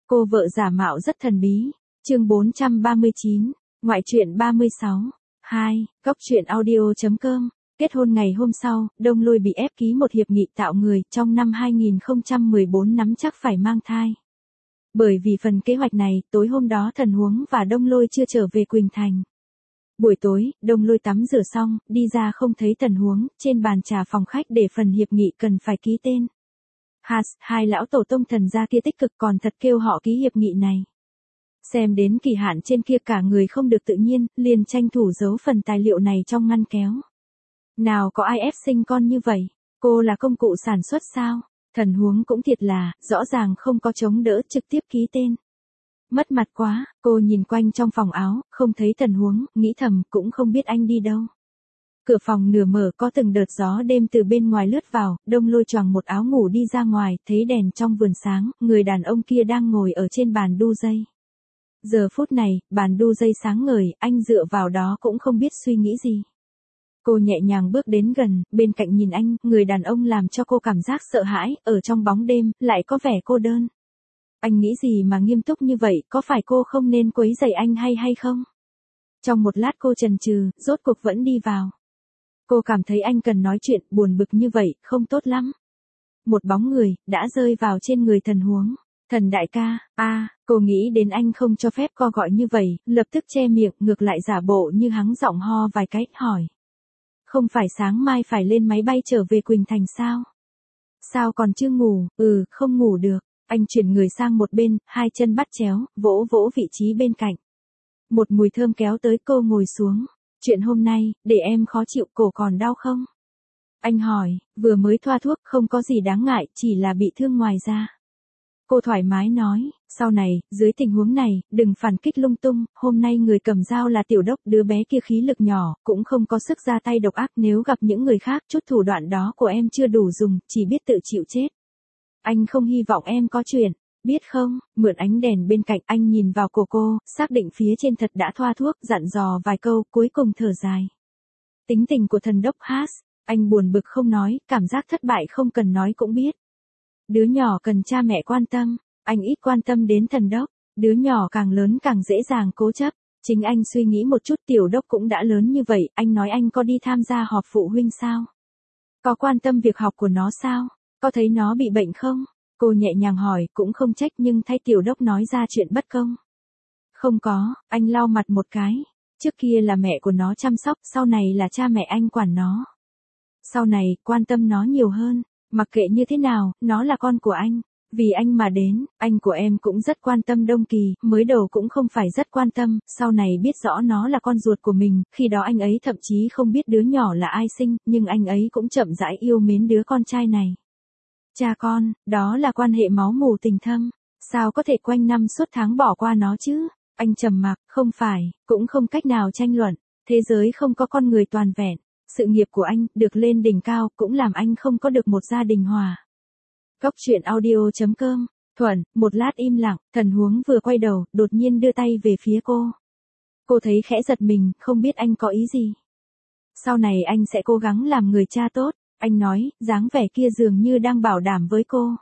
Cô vợ giả mạo rất thần bí. Chương 439, ngoại truyện 36. 2, góc truyện audio.com. Kết hôn ngày hôm sau, Đông Lôi bị ép ký một hiệp nghị tạo người, trong năm 2014 nắm chắc phải mang thai. Bởi vì phần kế hoạch này, tối hôm đó Thần Huống và Đông Lôi chưa trở về Quỳnh Thành. Buổi tối, Đông Lôi tắm rửa xong, đi ra không thấy Thần Huống, trên bàn trà phòng khách để phần hiệp nghị cần phải ký tên. Hai lão tổ tông thần gia kia tích cực còn thật kêu họ ký hiệp nghị này. Xem đến kỳ hạn trên kia cả người không được tự nhiên, liền tranh thủ giấu phần tài liệu này trong ngăn kéo. Nào có ai ép sinh con như vậy, cô là công cụ sản xuất sao? Thần Huống cũng thiệt là, rõ ràng không có chống đỡ trực tiếp ký tên. Mất mặt quá, cô nhìn quanh trong phòng áo, không thấy Thần Huống, nghĩ thầm cũng không biết anh đi đâu. Cửa phòng nửa mở có từng đợt gió đêm từ bên ngoài lướt vào, Đông Lôi choàng một áo ngủ đi ra ngoài, thấy đèn trong vườn sáng, người đàn ông kia đang ngồi ở trên bàn đu dây. Giờ phút này, bàn đu dây sáng ngời, anh dựa vào đó cũng không biết suy nghĩ gì. Cô nhẹ nhàng bước đến gần, bên cạnh nhìn anh, người đàn ông làm cho cô cảm giác sợ hãi, ở trong bóng đêm, lại có vẻ cô đơn. Anh nghĩ gì mà nghiêm túc như vậy, có phải cô không nên quấy rầy anh hay không? Trong một lát cô chần chừ, rốt cuộc vẫn đi vào. Cô cảm thấy anh cần nói chuyện, buồn bực như vậy, không tốt lắm. Một bóng người, đã rơi vào trên người Thần Huống. Thần đại ca, cô nghĩ đến anh không cho phép cô gọi như vậy, lập tức che miệng, ngược lại giả bộ như hắng giọng ho vài cái, hỏi. Không phải sáng mai phải lên máy bay trở về Quỳnh Thành sao? Sao còn chưa ngủ? Không ngủ được. Anh chuyển người sang một bên, hai chân bắt chéo, vỗ vỗ vị trí bên cạnh. Một mùi thơm kéo tới cô ngồi xuống. Chuyện hôm nay, để em khó chịu, cổ còn đau không? Anh hỏi, vừa mới thoa thuốc, không có gì đáng ngại, chỉ là bị thương ngoài da. Cô thoải mái nói, sau này, dưới tình huống này, đừng phản kích lung tung, hôm nay người cầm dao là Tiểu Đốc, đứa bé kia khí lực nhỏ, cũng không có sức ra tay độc ác, nếu gặp những người khác, chút thủ đoạn đó của em chưa đủ dùng, chỉ biết tự chịu chết. Anh không hy vọng em có chuyện, biết không? Mượn ánh đèn bên cạnh, anh nhìn vào cổ cô, xác định phía trên thật đã thoa thuốc, dặn dò vài câu, cuối cùng thở dài. Tính tình của thần đốc Haas, anh buồn bực không nói, cảm giác thất bại không cần nói cũng biết. Đứa nhỏ cần cha mẹ quan tâm, anh ít quan tâm đến thần đốc, đứa nhỏ càng lớn càng dễ dàng cố chấp. Chính anh suy nghĩ một chút, Tiểu Đốc cũng đã lớn như vậy, anh nói anh có đi tham gia họp phụ huynh sao? Có quan tâm việc học của nó sao? Có thấy nó bị bệnh không? Cô nhẹ nhàng hỏi, cũng không trách nhưng thay Tiểu Đốc nói ra chuyện bất công. Không có, anh lau mặt một cái. Trước kia là mẹ của nó chăm sóc, sau này là cha mẹ anh quản nó. Sau này, quan tâm nó nhiều hơn. Mặc kệ như thế nào, nó là con của anh. Vì anh mà đến, anh của em cũng rất quan tâm Đông Kỳ, mới đầu cũng không phải rất quan tâm, sau này biết rõ nó là con ruột của mình, khi đó anh ấy thậm chí không biết đứa nhỏ là ai sinh, nhưng anh ấy cũng chậm rãi yêu mến đứa con trai này. Cha con, đó là quan hệ máu mủ tình thâm, sao có thể quanh năm suốt tháng bỏ qua nó chứ? Anh trầm mặc, không phải, cũng không cách nào tranh luận, thế giới không có con người toàn vẹn. Sự nghiệp của anh, được lên đỉnh cao, cũng làm anh không có được một gia đình hòa. Góc truyện audio.com, Thuận, một lát im lặng, Thần Huống vừa quay đầu, đột nhiên đưa tay về phía cô. Cô thấy khẽ giật mình, không biết anh có ý gì. Sau này anh sẽ cố gắng làm người cha tốt, anh nói, dáng vẻ kia dường như đang bảo đảm với cô.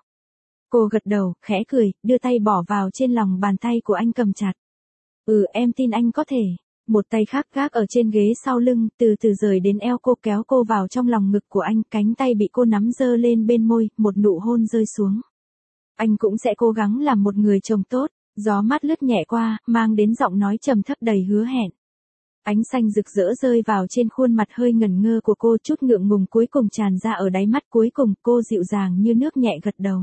Cô gật đầu, khẽ cười, đưa tay bỏ vào trên lòng bàn tay của anh cầm chặt. Em tin anh có thể. Một tay khác gác ở trên ghế sau lưng, từ từ rời đến eo cô, kéo cô vào trong lòng ngực của anh, cánh tay bị cô nắm giơ lên bên môi, một nụ hôn rơi xuống. Anh cũng sẽ cố gắng làm một người chồng tốt, gió mát lướt nhẹ qua, mang đến giọng nói trầm thấp đầy hứa hẹn. Ánh xanh rực rỡ rơi vào trên khuôn mặt hơi ngẩn ngơ của cô, chút ngượng ngùng cuối cùng tràn ra ở đáy mắt, cuối cùng cô dịu dàng như nước nhẹ gật đầu.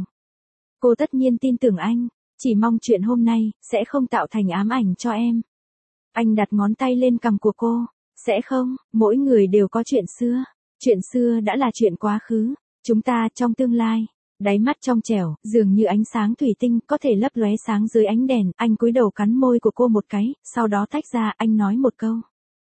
Cô tất nhiên tin tưởng anh, chỉ mong chuyện hôm nay, sẽ không tạo thành ám ảnh cho em. Anh đặt ngón tay lên cằm của cô. Sẽ không, mỗi người đều có chuyện xưa. Chuyện xưa đã là chuyện quá khứ. Chúng ta trong tương lai. Đáy mắt trong trẻo, dường như ánh sáng thủy tinh, có thể lấp lóe sáng dưới ánh đèn. Anh cúi đầu cắn môi của cô một cái, sau đó tách ra, anh nói một câu.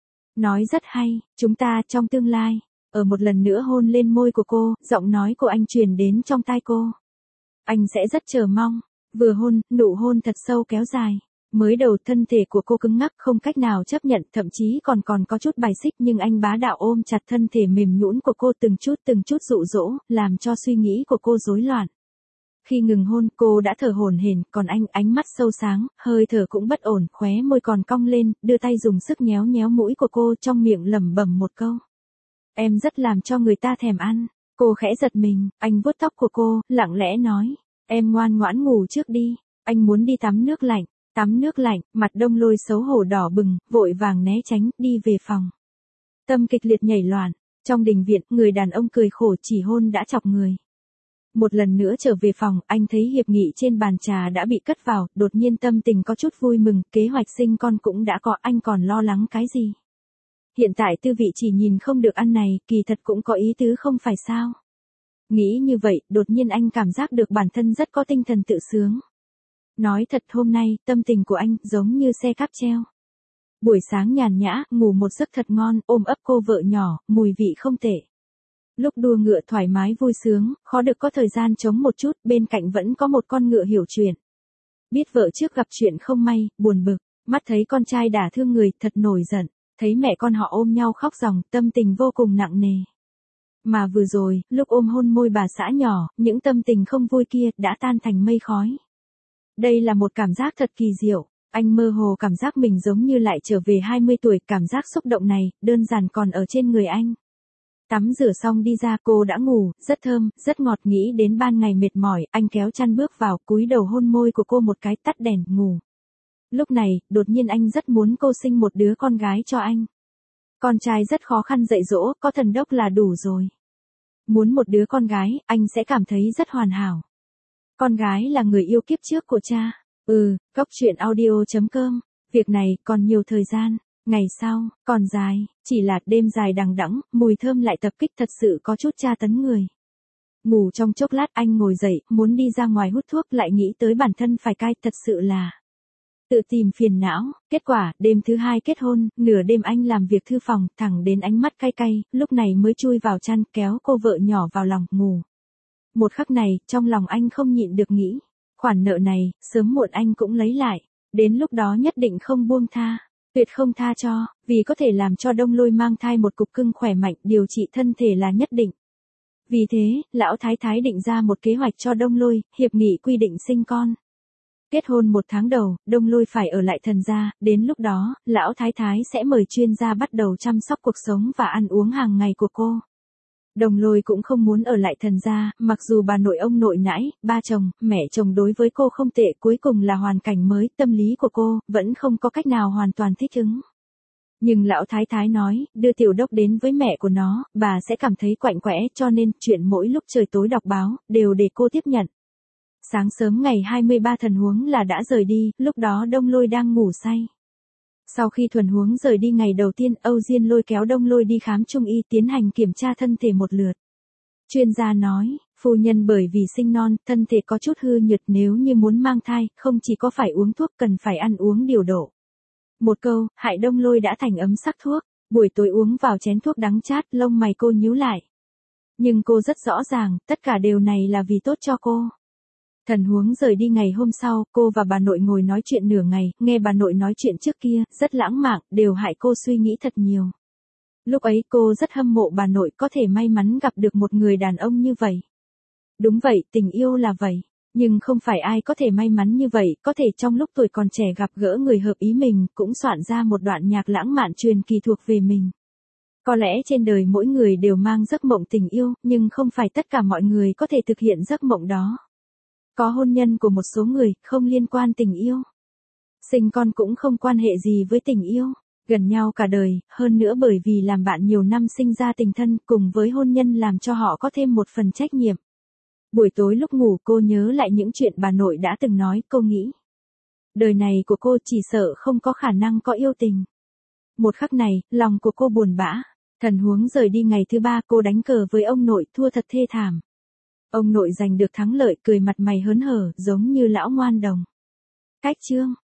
Nói rất hay, chúng ta trong tương lai. Ở một lần nữa hôn lên môi của cô, giọng nói của anh truyền đến trong tai cô. Anh sẽ rất chờ mong. Vừa hôn, nụ hôn thật sâu kéo dài. Mới đầu thân thể của cô cứng ngắc không cách nào chấp nhận, thậm chí còn có chút bài xích, nhưng anh bá đạo ôm chặt thân thể mềm nhũn của cô từng chút dụ dỗ, làm cho suy nghĩ của cô rối loạn. Khi ngừng hôn, cô đã thở hổn hển, còn anh, ánh mắt sâu sáng, hơi thở cũng bất ổn, khóe môi còn cong lên, đưa tay dùng sức nhéo nhéo mũi của cô, trong miệng lẩm bẩm một câu. Em rất làm cho người ta thèm ăn. Cô khẽ giật mình, anh vuốt tóc của cô, lặng lẽ nói. Em ngoan ngoãn ngủ trước đi, anh muốn đi tắm nước lạnh. Tắm nước lạnh, mặt Đông Lôi xấu hổ đỏ bừng, vội vàng né tránh, đi về phòng. Tâm kịch liệt nhảy loạn. Trong đình viện, người đàn ông cười khổ chỉ hôn đã chọc người. Một lần nữa trở về phòng, anh thấy hiệp nghị trên bàn trà đã bị cất vào, đột nhiên tâm tình có chút vui mừng, kế hoạch sinh con cũng đã có, anh còn lo lắng cái gì. Hiện tại Tư Vị chỉ nhìn không được ăn này, kỳ thật cũng có ý tứ không phải sao. Nghĩ như vậy, đột nhiên anh cảm giác được bản thân rất có tinh thần tự sướng. Nói thật hôm nay, tâm tình của anh giống như xe cáp treo. Buổi sáng nhàn nhã, ngủ một giấc thật ngon, ôm ấp cô vợ nhỏ, mùi vị không tệ. Lúc đua ngựa thoải mái vui sướng, khó được có thời gian trống một chút, bên cạnh vẫn có một con ngựa hiểu chuyện. Biết vợ trước gặp chuyện không may, buồn bực, mắt thấy con trai đả thương người, thật nổi giận, thấy mẹ con họ ôm nhau khóc ròng, tâm tình vô cùng nặng nề. Mà vừa rồi, lúc ôm hôn môi bà xã nhỏ, những tâm tình không vui kia đã tan thành mây khói. Đây là một cảm giác thật kỳ diệu, anh mơ hồ cảm giác mình giống như lại trở về 20 tuổi, cảm giác xúc động này, đơn giản còn ở trên người anh. Tắm rửa xong đi ra, cô đã ngủ, rất thơm, rất ngọt, nghĩ đến ban ngày mệt mỏi, anh kéo chăn bước vào, cúi đầu hôn môi của cô một cái, tắt đèn, ngủ. Lúc này, đột nhiên anh rất muốn cô sinh một đứa con gái cho anh. Con trai rất khó khăn dạy dỗ, có thần đốc là đủ rồi. Muốn một đứa con gái, anh sẽ cảm thấy rất hoàn hảo. Con gái là người yêu kiếp trước của cha. Góc truyện audio.com. Việc này còn nhiều thời gian. Ngày sau, còn dài, chỉ là đêm dài đằng đẵng, mùi thơm lại tập kích thật sự có chút tra tấn người. Ngủ trong chốc lát anh ngồi dậy, muốn đi ra ngoài hút thuốc lại nghĩ tới bản thân phải cai, thật sự là tự tìm phiền não. Kết quả, đêm thứ 2 kết hôn, nửa đêm anh làm việc thư phòng, thẳng đến ánh mắt cay cay, lúc này mới chui vào chăn, kéo cô vợ nhỏ vào lòng, ngủ. Một khắc này, trong lòng anh không nhịn được nghĩ, khoản nợ này, sớm muộn anh cũng lấy lại, đến lúc đó nhất định không buông tha. Tuyệt không tha cho, vì có thể làm cho Đông Lôi mang thai một cục cưng khỏe mạnh, điều trị thân thể là nhất định. Vì thế, lão thái thái định ra một kế hoạch cho Đông Lôi, hiệp nghị quy định sinh con. Kết hôn 1 tháng đầu, Đông Lôi phải ở lại Thần gia, đến lúc đó, lão thái thái sẽ mời chuyên gia bắt đầu chăm sóc cuộc sống và ăn uống hàng ngày của cô. Đồng Lôi cũng không muốn ở lại Thần gia, mặc dù bà nội ông nội nãi, ba chồng, mẹ chồng đối với cô không tệ, cuối cùng là hoàn cảnh mới, tâm lý của cô, vẫn không có cách nào hoàn toàn thích ứng. Nhưng lão thái thái nói, đưa tiểu đốc đến với mẹ của nó, bà sẽ cảm thấy quạnh quẽ, cho nên, chuyện mỗi lúc trời tối đọc báo, đều để cô tiếp nhận. Sáng sớm ngày 23 Thần Huống là đã rời đi, lúc đó Đông Lôi đang ngủ say. Sau khi Thuần Huống rời đi ngày đầu tiên, Âu Diên Lôi kéo Đông Lôi đi khám trung y tiến hành kiểm tra thân thể một lượt. Chuyên gia nói, phu nhân bởi vì sinh non, thân thể có chút hư nhược, nếu như muốn mang thai, không chỉ có phải uống thuốc, cần phải ăn uống điều độ. Một câu, hại Đông Lôi đã thành ấm sắc thuốc, buổi tối uống vào chén thuốc đắng chát, lông mày cô nhíu lại. Nhưng cô rất rõ ràng, tất cả điều này là vì tốt cho cô. Thần Huống rời đi ngày hôm sau, cô và bà nội ngồi nói chuyện nửa ngày, nghe bà nội nói chuyện trước kia, rất lãng mạn, đều hại cô suy nghĩ thật nhiều. Lúc ấy cô rất hâm mộ bà nội có thể may mắn gặp được một người đàn ông như vậy. Đúng vậy, tình yêu là vậy. Nhưng không phải ai có thể may mắn như vậy, có thể trong lúc tuổi còn trẻ gặp gỡ người hợp ý mình, cũng soạn ra một đoạn nhạc lãng mạn truyền kỳ thuộc về mình. Có lẽ trên đời mỗi người đều mang giấc mộng tình yêu, nhưng không phải tất cả mọi người có thể thực hiện giấc mộng đó. Có hôn nhân của một số người, không liên quan tình yêu. Sinh con cũng không quan hệ gì với tình yêu. Gần nhau cả đời, hơn nữa bởi vì làm bạn nhiều năm sinh ra tình thân, cùng với hôn nhân làm cho họ có thêm một phần trách nhiệm. Buổi tối lúc ngủ cô nhớ lại những chuyện bà nội đã từng nói, cô nghĩ. Đời này của cô chỉ sợ không có khả năng có yêu tình. Một khắc này, lòng của cô buồn bã. Thần Huống rời đi ngày thứ 3, cô đánh cờ với ông nội, thua thật thê thảm. Ông nội giành được thắng lợi, cười mặt mày hớn hở, giống như lão ngoan đồng. Cách chương.